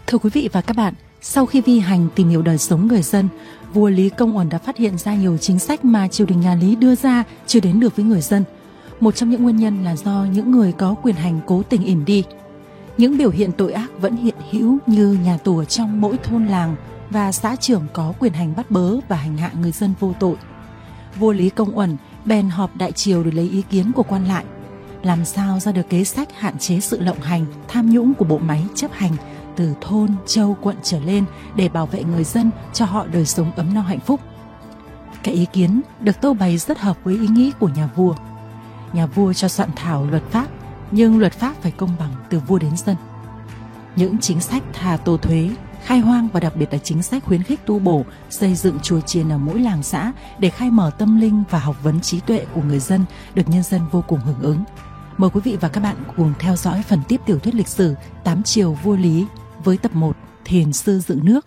Thưa quý vị và các bạn, sau khi vi hành tìm hiểu đời sống người dân, vua Lý Công Uẩn đã phát hiện ra nhiều chính sách mà triều đình nhà Lý đưa ra chưa đến được với người dân. Một trong những nguyên nhân là do những người có quyền hành cố tình ỉm đi. Những biểu hiện tội ác vẫn hiện hữu như nhà tù ở trong mỗi thôn làng và xã trưởng có quyền hành bắt bớ và hành hạ người dân vô tội. Vua Lý Công Uẩn bèn họp đại triều để lấy ý kiến của quan lại, làm sao ra được kế sách hạn chế sự lộng hành, tham nhũng của bộ máy chấp hành từ thôn, châu, quận trở lên để bảo vệ người dân cho họ đời sống ấm no hạnh phúc. Cái ý kiến được tâu bày rất hợp với ý nghĩ của nhà vua. Nhà vua cho soạn thảo luật pháp, nhưng luật pháp phải công bằng từ vua đến dân. Những chính sách thà tô thuế, khai hoang và đặc biệt là chính sách khuyến khích tu bổ, xây dựng chùa chiền ở mỗi làng xã để khai mở tâm linh và học vấn trí tuệ của người dân được nhân dân vô cùng hưởng ứng. Mời quý vị và các bạn cùng theo dõi phần tiếp tiểu thuyết lịch sử 8 triều vua Lý với tập 1 Thiền sư dựng nước.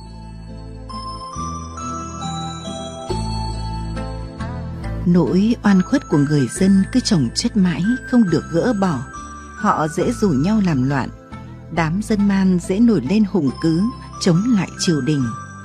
Nỗi oan khuất của người dân cứ chồng chất mãi không được gỡ bỏ. Họ dễ rủ nhau làm loạn. Đám dân man dễ nổi lên hùng cứ chống lại triều đình.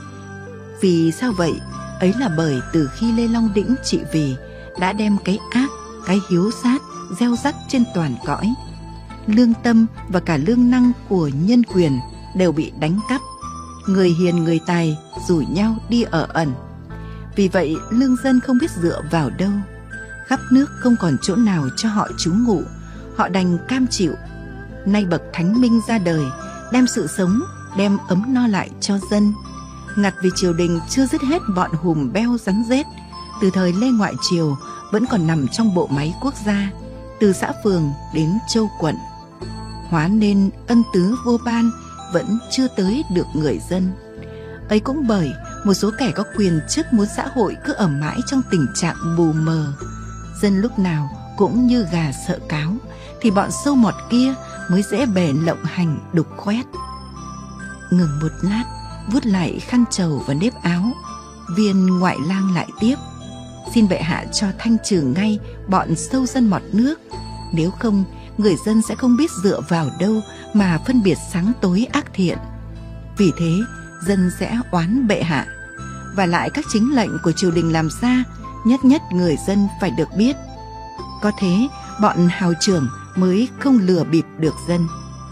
Vì sao vậy? Ấy là bởi từ khi Lê Long Đĩnh trị vì đã đem cái ác, cái hiếu sát gieo rắc trên toàn cõi. Lương tâm và cả lương năng của nhân quyền đều bị đánh cắp. Người hiền người tài rủ nhau đi ở ẩn. Vì vậy lương dân không biết dựa vào đâu. Khắp nước không còn chỗ nào cho họ trú ngụ. Họ đành cam chịu. Nay bậc thánh minh ra đời, đem sự sống, đem ấm no lại cho dân. Ngặt vì triều đình chưa dứt hết bọn hùm beo rắn rết. Từ thời Lê Ngoại Triều vẫn còn nằm trong bộ máy quốc gia, từ xã phường đến châu quận. Hóa nên ân tứ vô ban vẫn chưa tới được người dân. Ấy cũng bởi một số kẻ có quyền chức muốn xã hội cứ ở mãi trong tình trạng mù mờ. Dân lúc nào cũng như gà sợ cáo, thì bọn sâu mọt kia mới dễ bề lộng hành đục khoét. Ngừng một lát, vuốt lại khăn trầu và nếp áo, viên ngoại lang lại tiếp: xin bệ hạ cho thanh trừ ngay bọn sâu dân mọt nước. Nếu không, người dân sẽ không biết dựa vào đâu mà phân biệt sáng tối ác thiện. Vì thế, dân sẽ oán bệ hạ. Và lại các chính lệnh của triều đình làm ra, nhất nhất người dân phải được biết. Có thế, bọn hào trưởng mới không lừa bịp được dân.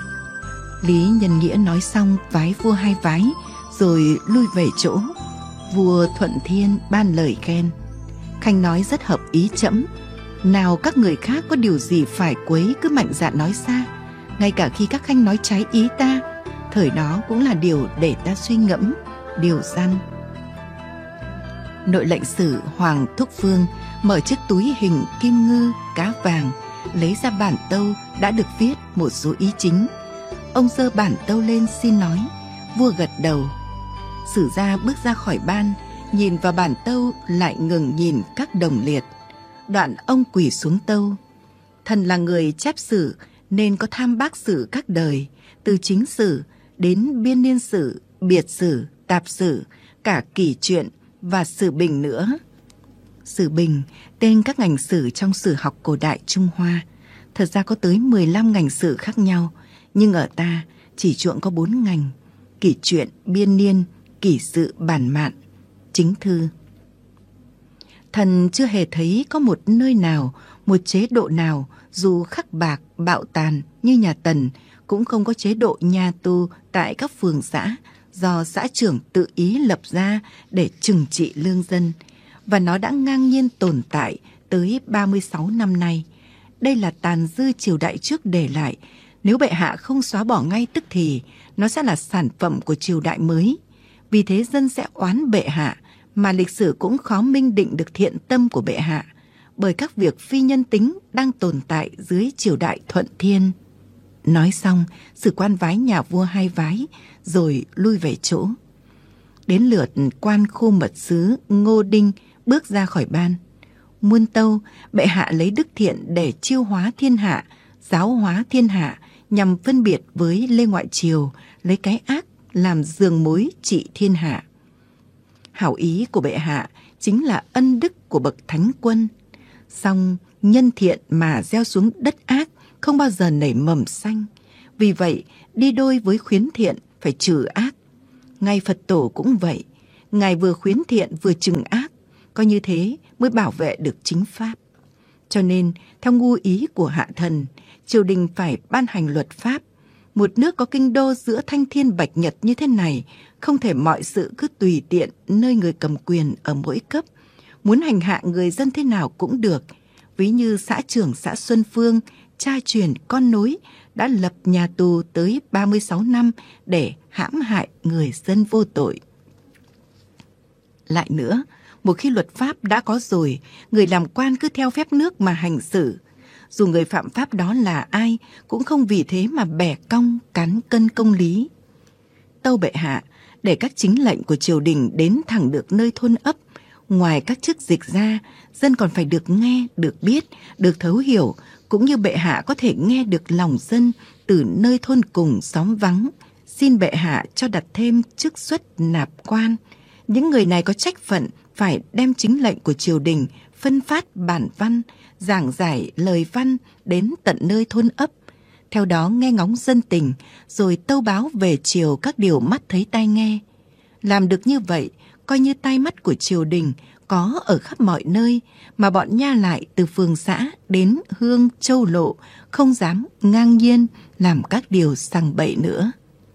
Lý Nhân Nghĩa nói xong vái vua 2 vái, rồi lui về chỗ. Vua Thuận Thiên ban lời khen: khanh nói rất hợp ý trẫm. Nào các người khác có điều gì phải quấy cứ mạnh dạn nói ra. Ngay cả khi các khanh nói trái ý ta, thời đó cũng là điều để ta suy ngẫm, điều răn. Nội lệnh sử Hoàng Thúc Phương mở chiếc túi hình kim ngư, cá vàng, lấy ra bản tâu đã được viết một số ý chính. Ông giơ bản tâu lên xin nói. Vua gật đầu. Sử gia bước ra khỏi ban, nhìn vào bản tâu lại ngừng nhìn các đồng liệt. Đoạn ông quỳ xuống tâu. Thần là người chép sử nên có tham bác sử các đời, từ chính sử đến biên niên sử, biệt sử, tạp sử, cả kỷ truyện và sử bình nữa. Sử bình tên các ngành sử trong sử học cổ đại Trung Hoa. Thật ra có tới 15 ngành sử khác nhau, nhưng ở ta chỉ chuộng có 4 ngành: kỷ truyện, biên niên, kỷ sự, bản mạn, chính thư. Thần chưa hề thấy có một nơi nào, một chế độ nào dù khắc bạc, bạo tàn như nhà Tần, cũng không có chế độ nhà tù tại các phường xã do xã trưởng tự ý lập ra để trừng trị lương dân, và nó đã ngang nhiên tồn tại tới 36 năm nay. Đây là tàn dư triều đại trước để lại. Nếu bệ hạ không xóa bỏ ngay tức thì, nó sẽ là sản phẩm của triều đại mới. Vì thế dân sẽ oán bệ hạ, mà lịch sử cũng khó minh định được thiện tâm của bệ hạ, bởi các việc phi nhân tính đang tồn tại dưới triều đại Thuận Thiên. Nói xong, sử quan vái nhà vua 2 vái, rồi lui về chỗ. Đến lượt quan khu mật sứ Ngô Đinh bước ra khỏi ban. Muôn tâu, bệ hạ lấy đức thiện để chiêu hóa thiên hạ, giáo hóa thiên hạ, nhằm phân biệt với Lê Ngoại Triều, lấy cái ác làm giường mối trị thiên hạ. Hảo ý của bệ hạ chính là ân đức của bậc thánh quân. Song nhân thiện mà gieo xuống đất ác không bao giờ nảy mầm xanh. Vì vậy, đi đôi với khuyến thiện phải trừ ác. Ngay Phật tổ cũng vậy, Ngài vừa khuyến thiện vừa trừng ác, có như thế mới bảo vệ được chính pháp. Cho nên, theo ngu ý của hạ thần, triều đình phải ban hành luật pháp. Một nước có kinh đô giữa thanh thiên bạch nhật như thế này, không thể mọi sự cứ tùy tiện nơi người cầm quyền ở mỗi cấp. Muốn hành hạ người dân thế nào cũng được. Ví như xã trưởng xã Xuân Phương, cha truyền con nối, đã lập nhà tù tới 36 năm để hãm hại người dân vô tội. Lại nữa, một khi luật pháp đã có rồi, người làm quan cứ theo phép nước mà hành xử. Dù người phạm pháp đó là ai, cũng không vì thế mà bẻ cong cán cân công lý. Tâu bệ hạ, để các chính lệnh của triều đình đến thẳng được nơi thôn ấp, ngoài các chức dịch ra, dân còn phải được nghe, được biết, được thấu hiểu, cũng như bệ hạ có thể nghe được lòng dân từ nơi thôn cùng xóm vắng. Xin bệ hạ cho đặt thêm chức xuất nạp quan. Những người này có trách phận phải đem chính lệnh của triều đình phân phát bản văn, giảng giải lời văn đến tận nơi thôn ấp. Theo đó nghe ngóng dân tình, rồi tâu báo về triều các điều mắt thấy tai nghe. Làm được như vậy, coi như tai mắt của triều đình có ở khắp mọi nơi, mà bọn nha lại từ phường xã đến hương châu lộ không dám ngang nhiên làm các điều sằng bậy nữa.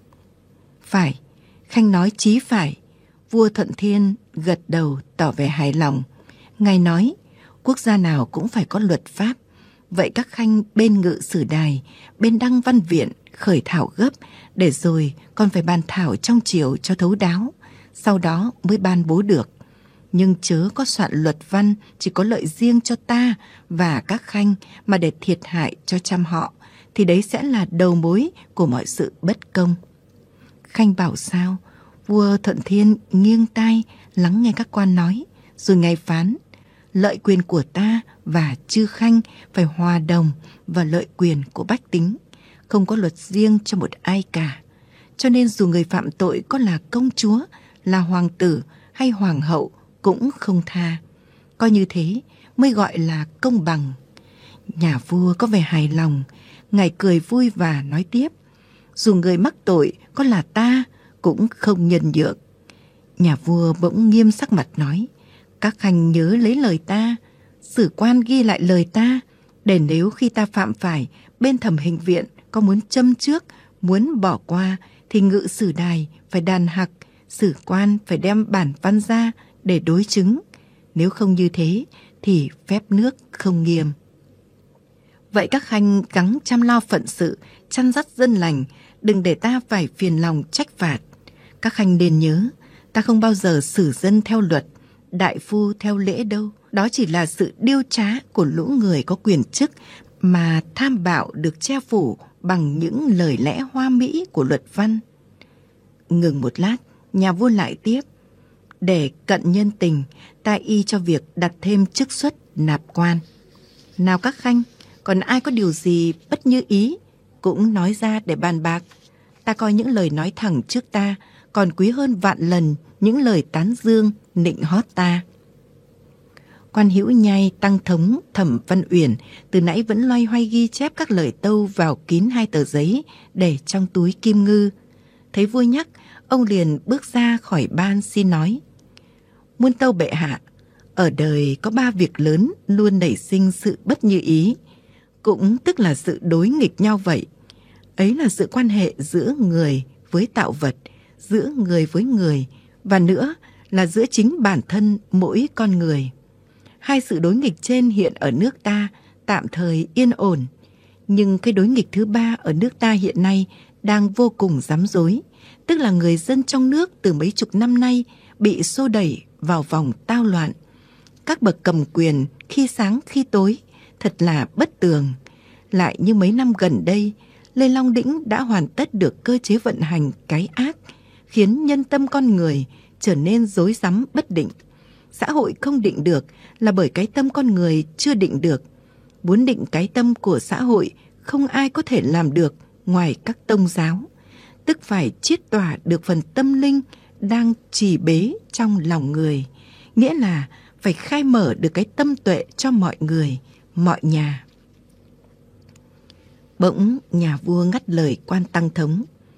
Phải, Khanh nói chí phải. Vua Thuận Thiên gật đầu tỏ vẻ hài lòng. Ngài nói, quốc gia nào cũng phải có luật pháp. Vậy các khanh bên ngự sử đài, bên đăng văn viện khởi thảo gấp, để rồi còn phải bàn thảo trong triều cho thấu đáo, sau đó mới ban bố được. Nhưng chớ có soạn luật văn chỉ có lợi riêng cho ta và các khanh mà để thiệt hại cho trăm họ, thì đấy sẽ là đầu mối của mọi sự bất công. Khanh bảo sao? Vua Thuận Thiên nghiêng tai lắng nghe các quan nói, rồi ngài phán, lợi quyền của ta và chư khanh phải hòa đồng vào lợi quyền của bách tính, không có luật riêng cho một ai cả. Cho nên dù người phạm tội có là công chúa, là hoàng tử hay hoàng hậu cũng không tha. Coi như thế mới gọi là công bằng. Nhà vua có vẻ hài lòng, ngài cười vui và nói tiếp, dù người mắc tội có là ta cũng không nhân nhượng. Nhà vua bỗng nghiêm sắc mặt nói, các khanh nhớ lấy lời ta, sử quan ghi lại lời ta, để nếu khi ta phạm phải, bên thẩm hình viện có muốn châm trước, muốn bỏ qua, thì ngự sử đài phải đàn hặc, sử quan phải đem bản văn ra để đối chứng. Nếu không như thế thì phép nước không nghiêm. Vậy các khanh gắng chăm lo phận sự, chăn dắt dân lành, đừng để ta phải phiền lòng trách phạt. Các khanh nên nhớ, ta không bao giờ xử dân theo luật, đại phu theo lễ đâu. Đó chỉ là sự điêu trá của lũ người có quyền chức mà tham bạo được che phủ bằng những lời lẽ hoa mỹ của luật văn. Ngừng một lát, nhà vua lại tiếp, để cận nhân tình, ta y cho việc đặt thêm chức xuất nạp quan. Nào các khanh, còn ai có điều gì bất như ý cũng nói ra để bàn bạc. Ta coi những lời nói thẳng trước ta còn quý hơn vạn lần những lời tán dương nịnh hót ta. Quan Hữu Nhai tăng thống Thẩm Văn Uyển từ nãy vẫn loay hoay ghi chép các lời tâu vào kín 2 tờ giấy để trong túi kim ngư. Thấy vua nhắc, ông liền bước ra khỏi ban xin nói, muôn tâu bệ hạ, ở đời có 3 việc lớn luôn nảy sinh sự bất như ý, cũng tức là sự đối nghịch nhau vậy. Ấy là sự quan hệ giữa người với tạo vật, giữa người với người, và nữa là giữa chính bản thân mỗi con người. 2 sự đối nghịch trên hiện ở nước ta tạm thời yên ổn, nhưng cái đối nghịch thứ 3 ở nước ta hiện nay đang vô cùng rắm rối, tức là người dân trong nước từ mấy chục năm nay bị xô đẩy vào vòng tao loạn. Các bậc cầm quyền khi sáng khi tối thật là bất tường. Lại như mấy năm gần đây, Lê Long Đĩnh đã hoàn tất được cơ chế vận hành cái ác, khiến nhân tâm con người trở nên rối rắm bất định. Xã hội không định được là bởi cái tâm con người chưa định được. Muốn định cái tâm của xã hội không ai có thể làm được ngoài các tông giáo, tức phải chiết tỏa được phần tâm linh đang trì bế trong lòng người, nghĩa là phải khai mở được cái tâm tuệ cho mọi người, mọi nhà. Bỗng nhà vua ngắt lời quan tăng thống,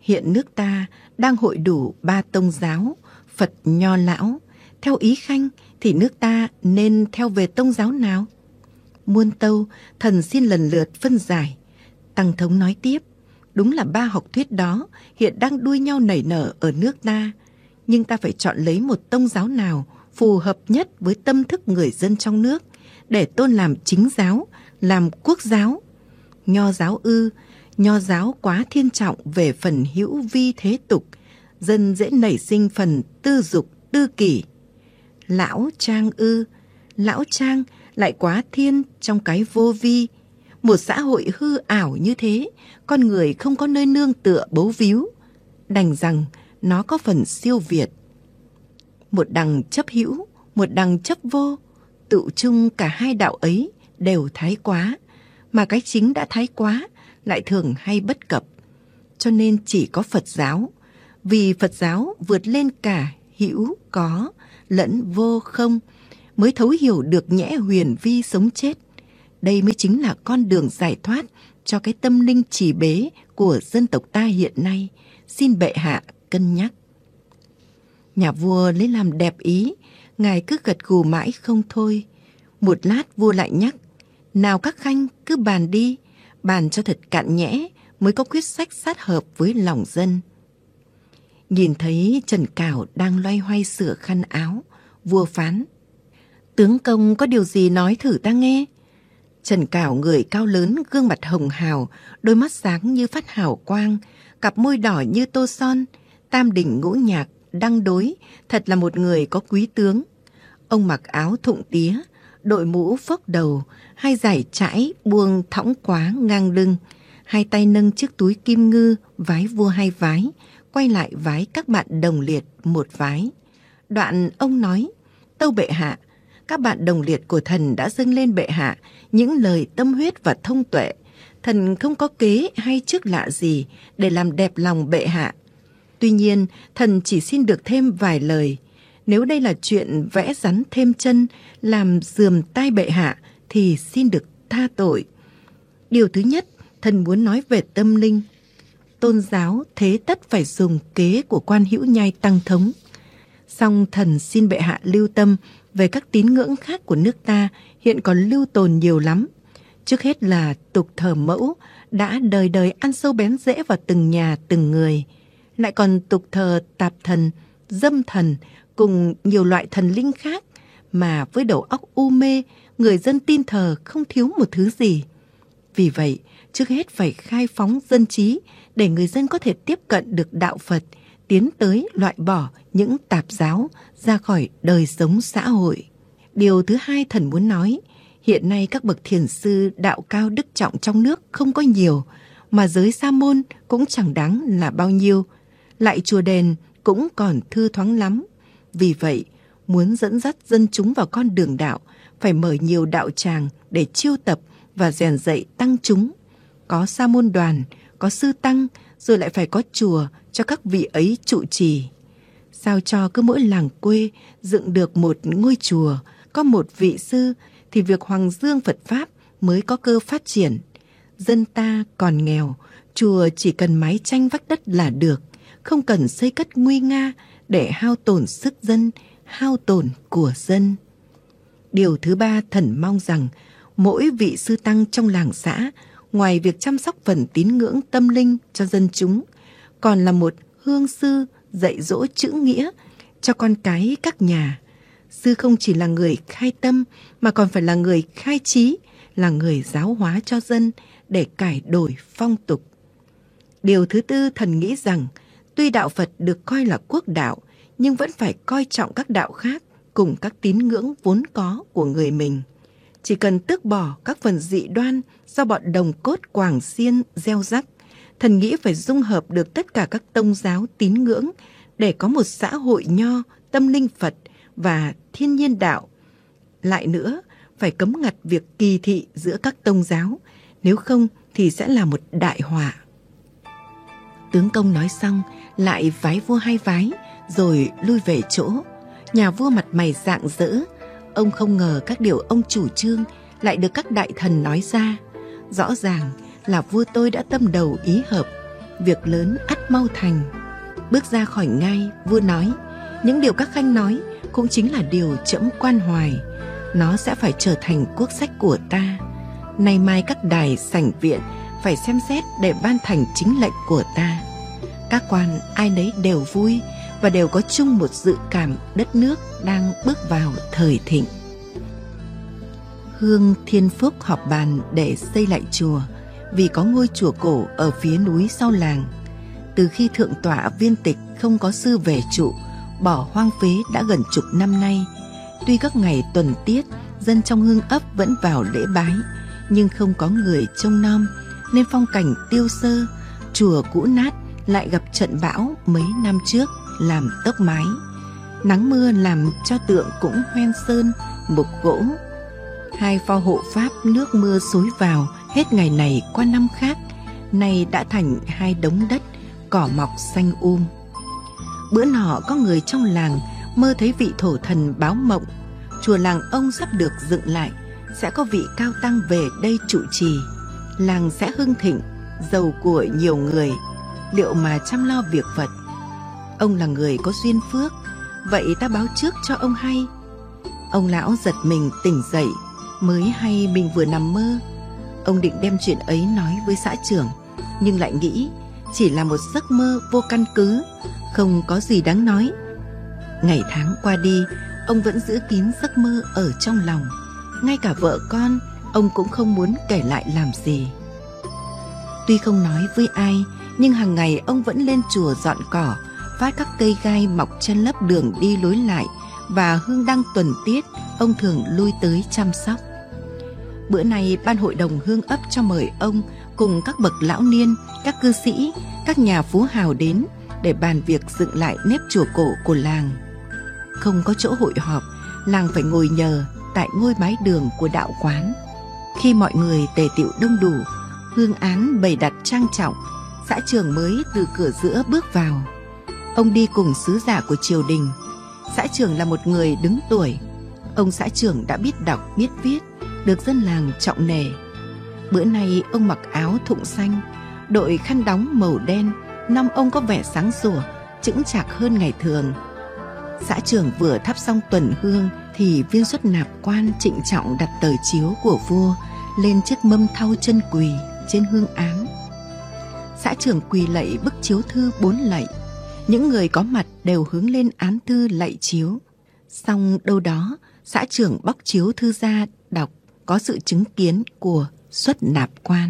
Hiện nước ta đang hội đủ 3 tông giáo, Phật, Nho, Lão. Theo ý Khanh thì nước ta nên theo về tông giáo nào? Muôn tâu, thần xin lần lượt phân giải. Tăng Thống nói tiếp, đúng là 3 học thuyết đó hiện đang đua nhau nảy nở ở nước ta, nhưng ta phải chọn lấy một tông giáo nào phù hợp nhất với tâm thức người dân trong nước để tôn làm chính giáo, làm quốc giáo. Nho giáo ư? Nho giáo quá thiên trọng về phần hữu vi thế tục, dân dễ nảy sinh phần tư dục tư kỷ. Lão trang ư? Lão trang lại quá thiên trong cái vô vi. Một xã hội hư ảo như thế, con người không có nơi nương tựa bấu víu, đành rằng nó có phần siêu việt. Một đằng chấp hữu, một đằng chấp vô, tự chung cả hai đạo ấy đều thái quá, mà cái chính đã thái quá lại thường hay bất cập. Cho nên chỉ có Phật giáo, vì Phật giáo vượt lên cả hữu có lẫn vô không, mới thấu hiểu được nhẽ huyền vi sống chết. Đây mới chính là con đường giải thoát cho cái tâm linh trì bế của dân tộc ta hiện nay. Xin bệ hạ cân nhắc. Nhà vua lấy làm đẹp ý, ngài cứ gật gù mãi không thôi. Một lát vua lại nhắc, nào các khanh cứ bàn đi, bàn cho thật cạn nhẽ mới có quyết sách sát hợp với lòng dân. Nhìn thấy Trần Cảo đang loay hoay sửa khăn áo, vua phán, tướng công có điều gì nói thử ta nghe. Trần Cảo người cao lớn, gương mặt hồng hào, đôi mắt sáng như phát hào quang, cặp môi đỏ như tô son, tam đỉnh ngũ nhạc, đăng đối, thật là một người có quý tướng. Ông mặc áo thụng tía, đội mũ phốc đầu, hai dải trải buông thõng quá ngang lưng, hai tay nâng chiếc túi kim ngư, vái vua hai vái, quay lại vái các bạn đồng liệt một vái. Đoạn ông nói, tâu bệ hạ, các bạn đồng liệt của thần đã dâng lên bệ hạ những lời tâm huyết và thông tuệ. Thần không có kế hay chức lạ gì để làm đẹp lòng bệ hạ. Tuy nhiên, thần chỉ xin được thêm vài lời. Nếu đây là chuyện vẽ rắn thêm chân, làm rườm tai bệ hạ, thì xin được tha tội. Điều thứ nhất, thần muốn nói về tâm linh. Tôn giáo thế tất phải dùng kế của quan hữu nhai Tăng Thống. Song thần xin bệ hạ lưu tâm về các tín ngưỡng khác của nước ta hiện còn lưu tồn nhiều lắm. Trước hết là tục thờ mẫu đã đời đời ăn sâu bén rễ vào từng nhà từng người. Lại còn tục thờ tạp thần, dâm thần cùng nhiều loại thần linh khác mà với đầu óc u mê, người dân tin thờ không thiếu một thứ gì. Vì vậy, trước hết phải khai phóng dân trí để người dân có thể tiếp cận được đạo Phật, tiến tới loại bỏ những tạp giáo ra khỏi đời sống xã hội. Điều thứ hai thần muốn nói, hiện nay các bậc thiền sư đạo cao đức trọng trong nước không có nhiều, mà giới sa môn cũng chẳng đáng là bao nhiêu, lại chùa đền cũng còn thưa thoáng lắm. Vì vậy, muốn dẫn dắt dân chúng vào con đường đạo, phải mở nhiều đạo tràng để chiêu tập và rèn dạy tăng chúng. Có sa môn đoàn, có sư tăng, rồi lại phải có chùa cho các vị ấy trụ trì. Sao cho cứ mỗi làng quê dựng được một ngôi chùa, có một vị sư, thì việc hoàng dương Phật Pháp mới có cơ phát triển. Dân ta còn nghèo, chùa chỉ cần mái tranh vách đất là được, không cần xây cất nguy nga để hao tổn sức dân, hao tổn của dân. Điều thứ ba thần mong rằng mỗi vị sư tăng trong làng xã, ngoài việc chăm sóc phần tín ngưỡng tâm linh cho dân chúng, còn là một hương sư dạy dỗ chữ nghĩa cho con cái các nhà. Sư không chỉ là người khai tâm mà còn phải là người khai trí, là người giáo hóa cho dân để cải đổi phong tục. Điều thứ tư thần nghĩ rằng tuy đạo Phật được coi là quốc đạo, nhưng vẫn phải coi trọng các đạo khác cùng các tín ngưỡng vốn có của người mình. Chỉ cần tước bỏ các phần dị đoan do bọn đồng cốt Quảng Xiên gieo rắc, thần nghĩ phải dung hợp được tất cả các tông giáo tín ngưỡng để có một xã hội nho, tâm linh Phật và thiên nhiên đạo. Lại nữa, phải cấm ngặt việc kỳ thị giữa các tông giáo, nếu không thì sẽ là một đại họa. Tướng công nói xong, lại vái vua hai vái, rồi lui về chỗ. Nhà vua mặt mày rạng rỡ, ông không ngờ các điều ông chủ trương lại được các đại thần nói ra. Rõ ràng là vua tôi đã tâm đầu ý hợp, việc lớn ắt mau thành. Bước ra khỏi ngai, vua nói, những điều các khanh nói cũng chính là điều trẫm quan hoài. Nó sẽ phải trở thành quốc sách của ta. Nay mai các đài sảnh viện phải xem xét để ban thành chính lệnh của ta. Các quan ai nấy đều vui và đều có chung một dự cảm đất nước đang bước vào thời thịnh. Hương Thiên Phúc họp bàn để xây lại chùa, vì có ngôi chùa cổ ở phía núi sau làng. Từ khi thượng tọa Viên Tịch không có sư về trụ, bỏ hoang phế đã gần chục năm nay. Tuy các ngày tuần tiết, dân trong Hương ấp vẫn vào lễ bái, nhưng không có người trông nom, nên phong cảnh tiêu sơ, chùa cũ nát lại gặp trận bão mấy năm trước làm tốc mái. Nắng mưa làm cho tượng cũng hoen sơn, mục gỗ. Hai pho hộ pháp nước mưa xối vào hết ngày này qua năm khác, nay đã thành hai đống đất, cỏ mọc xanh Bữa nọ có người trong làng mơ thấy vị thổ thần báo mộng, chùa làng ông sắp được dựng lại, sẽ có vị cao tăng về đây trụ trì, làng sẽ hưng thịnh, giàu của nhiều người, liệu mà chăm lo việc vật. Ông là người có duyên phước, vậy ta báo trước cho ông hay. Ông lão giật mình tỉnh dậy, mới hay mình vừa nằm mơ. Ông định đem chuyện ấy nói với xã trưởng, nhưng lại nghĩ chỉ là một giấc mơ vô căn cứ, không có gì đáng nói. Ngày tháng qua đi, ông vẫn giữ kín giấc mơ ở trong lòng. Ngay cả vợ con, ông cũng không muốn kể lại làm gì. Tuy không nói với ai, nhưng hàng ngày ông vẫn lên chùa dọn cỏ, phát các cây gai mọc chân lấp đường đi lối lại, và hương đăng tuần tiết, ông thường lui tới chăm sóc. Bữa nay ban hội đồng Hương ấp cho mời ông cùng các bậc lão niên, các cư sĩ, các nhà phú hào đến để bàn việc dựng lại nếp chùa cổ của làng. Không có chỗ hội họp, làng phải ngồi nhờ tại ngôi bái đường của đạo quán. Khi mọi người tề tựu đông đủ, hương án bày đặt trang trọng, xã trưởng mới từ cửa giữa bước vào. Ông đi cùng sứ giả của triều đình. Xã trưởng là một người đứng tuổi. Ông xã trưởng đã biết đọc biết viết, được dân làng trọng nể. Bữa nay ông mặc áo thụng xanh, đội khăn đóng màu đen, năm ông có vẻ sáng sủa, chững chạc hơn ngày thường. Xã trưởng vừa thắp xong tuần hương thì viên xuất nạp quan trịnh trọng đặt tờ chiếu của vua lên chiếc mâm thau chân quỳ trên hương án. Xã trưởng quỳ lạy bức chiếu thư 4 lạy. Những người có mặt đều hướng lên án thư lạy chiếu. Xong đâu đó, xã trưởng bóc chiếu thư ra đọc có sự chứng kiến của xuất nạp quan.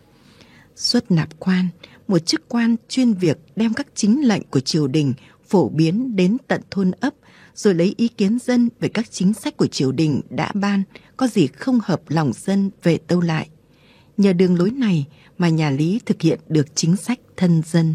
Xuất nạp quan, một chức quan chuyên việc đem các chính lệnh của triều đình phổ biến đến tận thôn ấp, rồi lấy ý kiến dân về các chính sách của triều đình đã ban, có gì không hợp lòng dân về tâu lại. Nhờ đường lối này mà nhà Lý thực hiện được chính sách thân dân.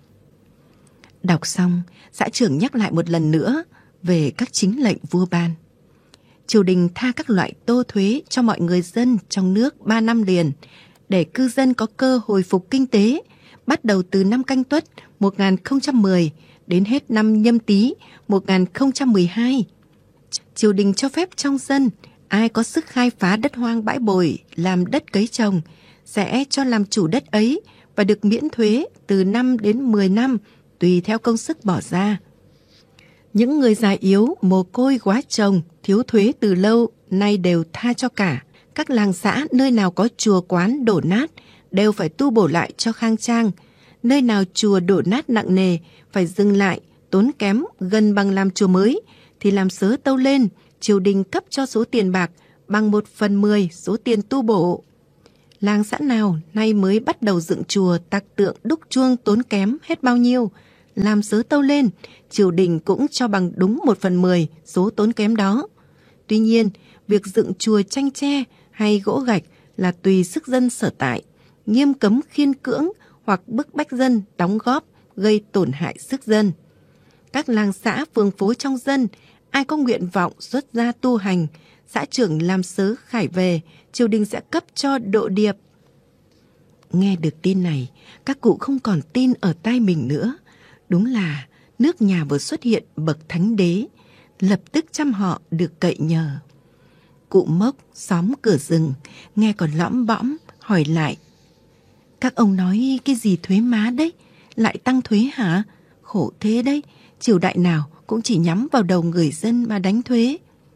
Đọc xong, xã trưởng nhắc lại một lần nữa về các chính lệnh vua ban. Triều đình tha các loại tô thuế cho mọi người dân trong nước 3 năm liền, để cư dân có cơ hồi phục kinh tế, bắt đầu từ năm Canh Tuất 1010 đến hết năm Nhâm Tý 1012. Triều đình cho phép trong dân, ai có sức khai phá đất hoang bãi bồi, làm đất cấy trồng, sẽ cho làm chủ đất ấy và được miễn thuế từ 5 đến 10 năm, tùy theo công sức bỏ ra. Những người già yếu, mồ côi quá chồng, thiếu thuế từ lâu, nay đều tha cho cả. Các làng xã nơi nào có chùa quán đổ nát đều phải tu bổ lại cho khang trang. Nơi nào chùa đổ nát nặng nề phải dừng lại, tốn kém gần bằng làm chùa mới thì làm sớ tâu lên, triều đình cấp cho số tiền bạc bằng 1/10 số tiền tu bổ. Làng xã nào nay mới bắt đầu dựng chùa, tạc tượng, đúc chuông tốn kém hết bao nhiêu, làm sớ tâu lên, triều đình cũng cho bằng đúng 1/10 số tốn kém đó. Tuy nhiên, việc dựng chùa tranh tre hay gỗ gạch là tùy sức dân sở tại, nghiêm cấm khiên cưỡng hoặc bức bách dân đóng góp gây tổn hại sức dân. Các làng xã phường phố trong dân, ai có nguyện vọng xuất gia tu hành, xã trưởng làm sớ khải về, triều đình sẽ cấp cho độ điệp. Nghe được tin này, các cụ không còn tin ở tai mình nữa. Đúng là nước nhà vừa xuất hiện bậc thánh đế, lập tức trăm họ được cậy nhờ. Cụ Mốc xóm cửa rừng nghe còn lõm bõm hỏi lại: Các ông nói cái gì thuế má đấy? Lại tăng thuế hả? Khổ thế đấy, triều đại nào cũng chỉ nhắm vào đầu người dân mà đánh thuế.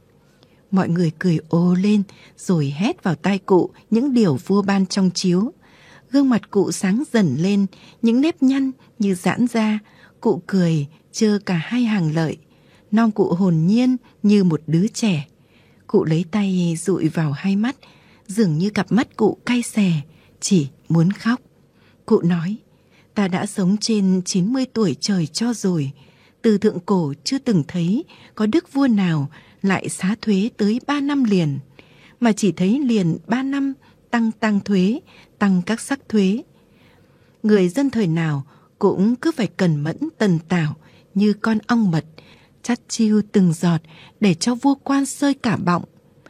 Mọi người cười ồ lên rồi hét vào tai cụ những điều vua ban trong chiếu. Gương mặt cụ sáng dần lên, những nếp nhăn như giãn ra. Cụ cười trơ cả hai hàng lợi. Non cụ hồn nhiên như một đứa trẻ. Cụ lấy tay dụi vào hai mắt, dường như cặp mắt cụ cay xè, chỉ muốn khóc. Cụ nói, ta đã sống trên 90 tuổi trời cho rồi. Từ thượng cổ chưa từng thấy có đức vua nào lại xá thuế tới 3 năm liền, mà chỉ thấy liền 3 năm tăng thuế, tăng các sắc thuế. Người dân thời nào cũng cứ phải cẩn mẫn tần tảo như con ong mật, chắt chiu từng giọt để cho vua quan sơi cả bọng.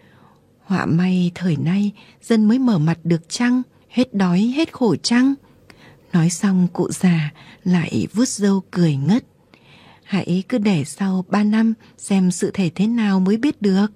Họa may thời nay dân mới mở mặt được chăng, hết đói hết khổ chăng? Nói xong cụ già lại vuốt râu cười ngất. Hãy cứ để sau 3 năm xem sự thể thế nào mới biết được.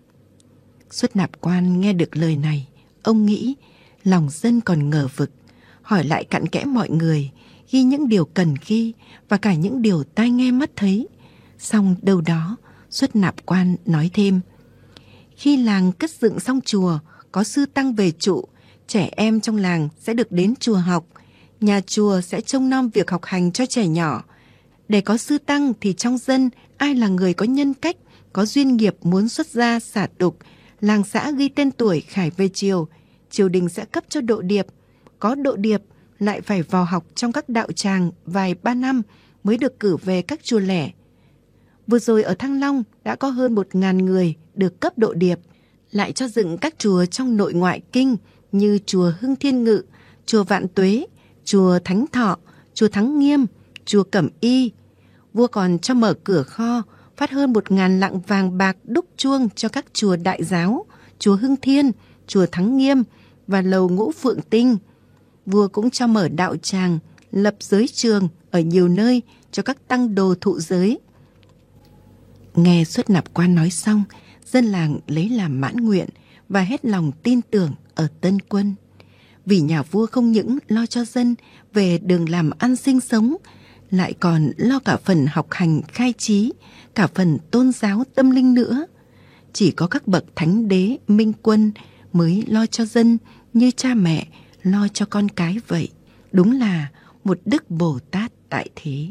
Xuất nạp quan nghe được lời này, ông nghĩ lòng dân còn ngờ vực, hỏi lại cặn kẽ mọi người, ghi những điều cần ghi và cả những điều tai nghe mắt thấy. Xong đâu đó, Xuất nạp quan nói thêm, khi làng cất dựng xong chùa, có sư tăng về trụ, trẻ em trong làng sẽ được đến chùa học, nhà chùa sẽ trông nom việc học hành cho trẻ nhỏ. Để có sư tăng thì trong dân ai là người có nhân cách, có duyên nghiệp muốn xuất gia xả tục, làng xã ghi tên tuổi khải về triều, triều đình sẽ cấp cho độ điệp. Có độ điệp lại phải vào học trong các đạo tràng vài 3 năm mới được cử về các chùa lẻ. Vừa rồi ở Thăng Long đã có hơn 1.000 người được cấp độ điệp, lại cho dựng các chùa trong nội ngoại kinh như chùa Hưng Thiên Ngự, chùa Vạn Tuế, chùa Thánh Thọ, chùa Thắng Nghiêm, chùa Cẩm Y. Vua còn cho mở cửa kho, phát hơn 1.000 lạng vàng bạc đúc chuông cho các chùa Đại Giáo, chùa Hưng Thiên, chùa Thắng Nghiêm và lầu Ngũ Phượng Tinh. Vua cũng cho mở đạo tràng, lập giới trường ở nhiều nơi cho các tăng đồ thụ giới. Nghe Xuất nạp quan nói xong, dân làng lấy làm mãn nguyện và hết lòng tin tưởng ở Tân Quân. Vì nhà vua không những lo cho dân về đường làm ăn sinh sống, lại còn lo cả phần học hành khai trí, cả phần tôn giáo tâm linh nữa. Chỉ có các bậc thánh đế minh quân mới lo cho dân như cha mẹ lo cho con cái vậy. Đúng là một đức Bồ Tát tại thế.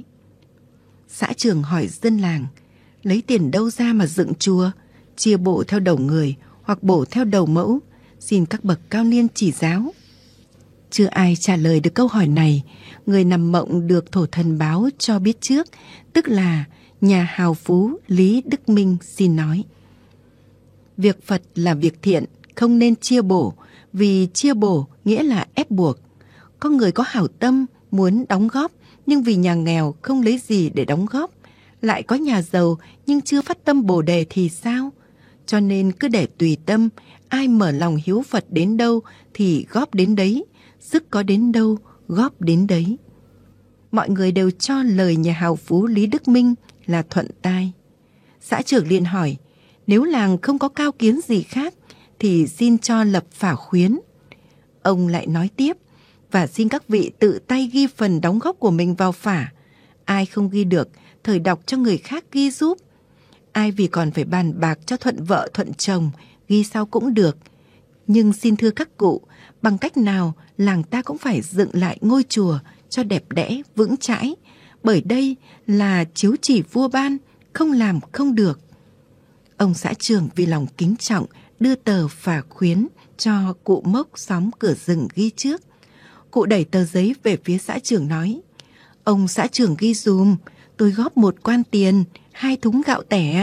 Xã trưởng hỏi dân làng, lấy tiền đâu ra mà dựng chùa, chia bổ theo đầu người hoặc bổ theo đầu mẫu, xin các bậc cao niên chỉ giáo. Chưa ai trả lời được câu hỏi này. Người nằm mộng được thổ thần báo cho biết trước, tức là nhà hào phú Lý Đức Minh xin nói. Việc Phật là việc thiện, không nên chia bổ, vì chia bổ nghĩa là ép buộc. Có người có hảo tâm muốn đóng góp, nhưng vì nhà nghèo không lấy gì để đóng góp. Lại có nhà giàu nhưng chưa phát tâm Bồ Đề thì sao? Cho nên cứ để tùy tâm, ai mở lòng hiếu Phật đến đâu thì góp đến đấy, sức có đến đâu góp đến đấy. Mọi người đều cho lời nhà hào phú Lý Đức Minh là thuận tai. Xã trưởng liền hỏi, nếu làng không có cao kiến gì khác thì xin cho lập phả khuyến. Ông lại nói tiếp, và xin các vị tự tay ghi phần đóng góp của mình vào phả. Ai không ghi được, thời đọc cho người khác ghi giúp. Ai vì còn phải bàn bạc cho thuận vợ thuận chồng, ghi sau cũng được. Nhưng xin thưa các cụ, bằng cách nào làng ta cũng phải dựng lại ngôi chùa cho đẹp đẽ, vững chãi. Bởi đây là chiếu chỉ vua ban, không làm không được. Ông xã trưởng vì lòng kính trọng đưa tờ phả khuyến cho cụ Mốc xóm cửa rừng ghi trước. Cụ đẩy tờ giấy về phía xã trưởng nói, ông xã trưởng ghi dùm, tôi góp 1 quan tiền, 2 thúng gạo tẻ.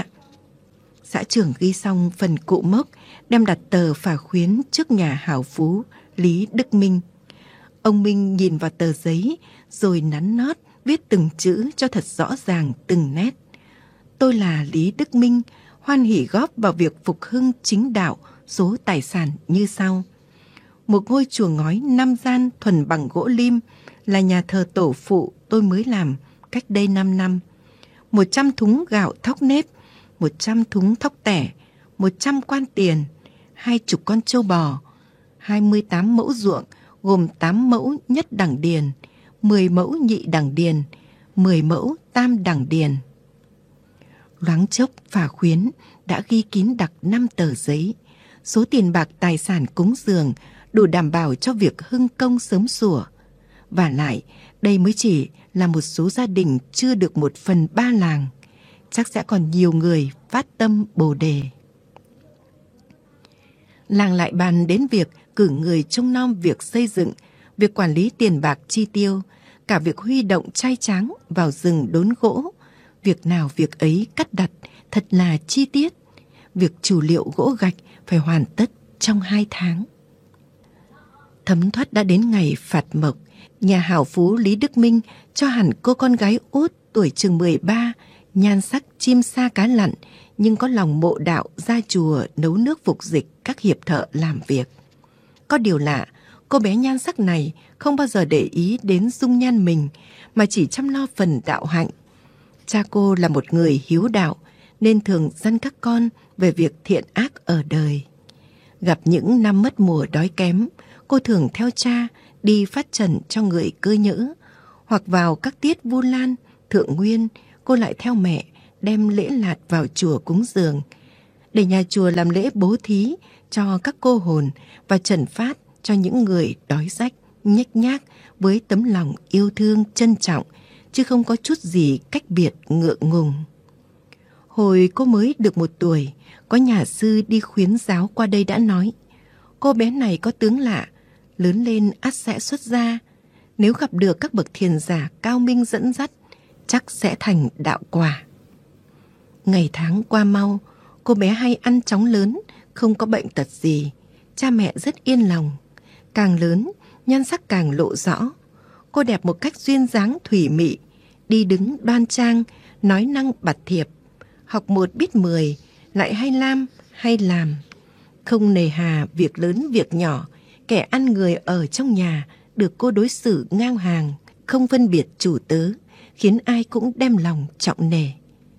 Xã trưởng ghi xong phần cụ Mốc, đem đặt tờ phả khuyến trước nhà hảo phú Lý Đức Minh. Ông Minh nhìn vào tờ giấy rồi nắn nót viết từng chữ cho thật rõ ràng từng nét. Tôi là Lý Đức Minh, hoan hỉ góp vào việc phục hưng chính đạo số tài sản như sau. Một ngôi chùa ngói 5 gian thuần bằng gỗ lim là nhà thờ tổ phụ tôi mới làm cách đây 5 năm. 100 thúng gạo thóc nếp, 100 thúng thóc tẻ, 100 quan tiền, 20 con trâu bò, 28 mẫu ruộng gồm 8 mẫu nhất đẳng điền, 10 mẫu nhị đẳng điền, 10 mẫu tam đẳng điền. Loáng chốc Phà Khuyến đã ghi kín đặc 5 tờ giấy. Số tiền bạc tài sản cúng dường đủ đảm bảo cho việc hưng công sớm sủa. Và lại, đây mới chỉ là một số gia đình chưa được 1/3 làng. Chắc sẽ còn nhiều người phát tâm Bồ Đề. Làng lại bàn đến việc cử người trông nom việc xây dựng, việc quản lý tiền bạc chi tiêu, cả việc huy động trai tráng vào rừng đốn gỗ. Việc nào việc ấy cắt đặt thật là chi tiết. Việc chủ liệu gỗ gạch phải hoàn tất trong 2 tháng. Thấm thoát đã đến ngày phạt mộc. Nhà hảo phú Lý Đức Minh cho hẳn cô con gái út tuổi chừng 13, nhan sắc chim sa cá lặn, nhưng có lòng mộ đạo, ra chùa nấu nước phục dịch các hiệp thợ làm việc. Có điều lạ, cô bé nhan sắc này không bao giờ để ý đến dung nhan mình, mà chỉ chăm lo phần đạo hạnh. Cha cô là một người hiếu đạo, nên thường dăn các con về việc thiện ác ở đời. Gặp những năm mất mùa đói kém, cô thường theo cha đi phát trần cho người cơ nhỡ, hoặc vào các tiết Vu Lan, Thượng Nguyên, cô lại theo mẹ đem lễ lạt vào chùa cúng dường, để nhà chùa làm lễ bố thí cho các cô hồn và trần phát cho những người đói rách, nhếch nhác với tấm lòng yêu thương trân trọng, chứ không có chút gì cách biệt ngượng ngùng. Hồi cô mới được 1 tuổi, có nhà sư đi khuyến giáo qua đây đã nói, cô bé này có tướng lạ, lớn lên ắt sẽ xuất gia. Nếu gặp được các bậc thiền giả cao minh dẫn dắt, chắc sẽ thành đạo quả. Ngày tháng qua mau, cô bé hay ăn chóng lớn, không có bệnh tật gì. Cha mẹ rất yên lòng. Càng lớn, nhan sắc càng lộ rõ. Cô đẹp một cách duyên dáng thủy mị, đi đứng đoan trang, nói năng bạt thiệp. Học 1 biết 10, lại hay hay làm. Không nề hà việc lớn việc nhỏ, kẻ ăn người ở trong nhà được cô đối xử ngang hàng, không phân biệt chủ tớ, khiến ai cũng đem lòng trọng nể.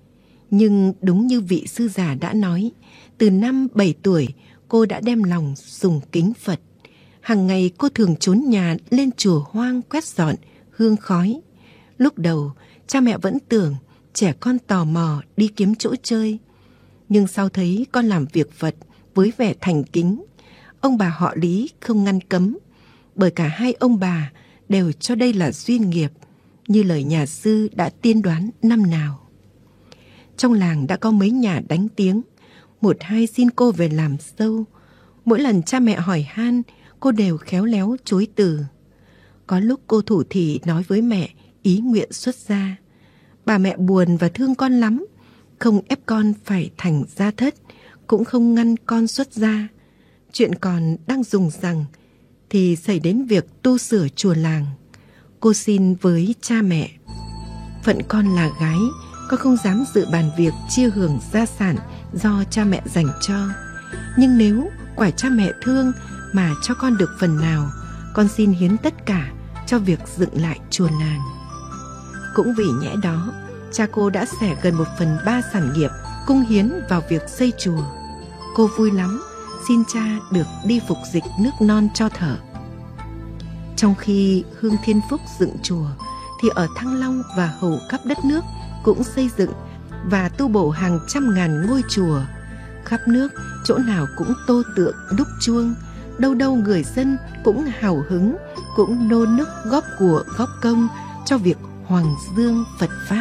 Nhưng đúng như vị sư già đã nói, từ năm 7 tuổi cô đã đem lòng sùng kính Phật. Hàng ngày cô thường trốn nhà lên chùa hoang quét dọn hương khói. Lúc đầu cha mẹ vẫn tưởng trẻ con tò mò đi kiếm chỗ chơi, nhưng sau thấy con làm việc Phật với vẻ thành kính, ông bà họ Lý không ngăn cấm, bởi cả hai ông bà đều cho đây là duyên nghiệp, như lời nhà sư đã tiên đoán năm nào. Trong làng đã có mấy nhà đánh tiếng, 1-2 xin cô về làm dâu. Mỗi lần cha mẹ hỏi han, cô đều khéo léo chối từ. Có lúc cô thủ thỉ nói với mẹ ý nguyện xuất gia. Bà mẹ buồn và thương con lắm, không ép con phải thành gia thất, cũng không ngăn con xuất gia. Chuyện còn đang rùng rằng thì xảy đến việc tu sửa chùa làng. Cô xin với cha mẹ, phận con là gái, con không dám dự bàn việc chia hưởng gia sản do cha mẹ dành cho. Nhưng nếu quả cha mẹ thương mà cho con được phần nào, con xin hiến tất cả cho việc dựng lại chùa làng. Cũng vì nhẽ đó, cha cô đã xẻ gần 1/3 sản nghiệp cung hiến vào việc xây chùa. Cô vui lắm, xin cha được đi phục dịch nước non cho thở. Trong khi Hương Thiên Phúc dựng chùa, thì ở Thăng Long và hầu khắp đất nước cũng xây dựng và tu bổ hàng trăm ngàn ngôi chùa. Khắp nước, chỗ nào cũng tô tượng đúc chuông, đâu đâu người dân cũng hào hứng, cũng nô nức góp của góp công cho việc hoàng dương Phật Pháp.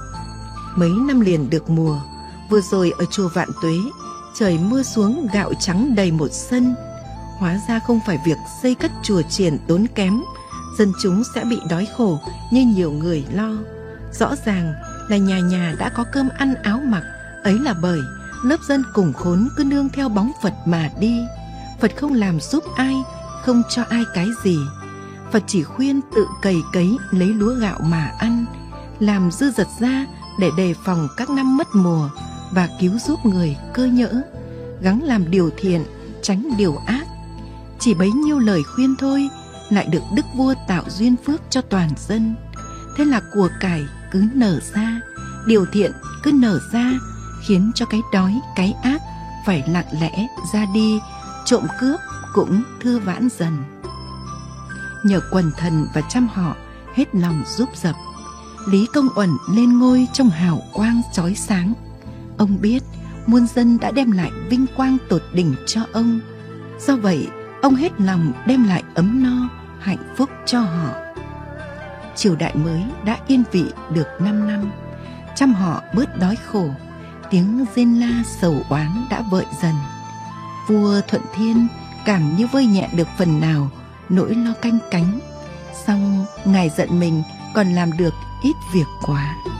Mấy năm liền được mùa, vừa rồi ở chùa Vạn Tuế, trời mưa xuống gạo trắng đầy một sân. Hóa ra không phải việc xây cất chùa chiền tốn kém, dân chúng sẽ bị đói khổ như nhiều người lo. Rõ ràng là nhà nhà đã có cơm ăn áo mặc, ấy là bởi lớp dân cùng khốn cứ nương theo bóng Phật mà đi. Phật không làm giúp ai, không cho ai cái gì. Phật chỉ khuyên tự cày cấy lấy lúa gạo mà ăn, làm dư dật ra để đề phòng các năm mất mùa và cứu giúp người cơ nhỡ, gắng làm điều thiện, tránh điều ác. Chỉ bấy nhiêu lời khuyên thôi, lại được Đức Vua tạo duyên phước cho toàn dân. Thế là của cải cứ nở ra, điều thiện cứ nở ra, khiến cho cái đói, cái ác phải lặng lẽ ra đi, trộm cướp cũng thưa vãn dần. nhờ quần thần và trăm họ hết lòng giúp dập, Lý Công Uẩn lên ngôi trong hào quang chói sáng. Ông biết muôn dân đã đem lại vinh quang tột đỉnh cho ông, do vậy ông hết lòng đem lại ấm no, hạnh phúc cho họ. Triều đại mới đã yên vị được 5 năm, trăm họ bớt đói khổ, tiếng rên la sầu oán đã vợi dần. Vua Thuận Thiên cảm như vơi nhẹ được phần nào nỗi lo canh cánh, song ngài giận mình còn làm được ít việc quá.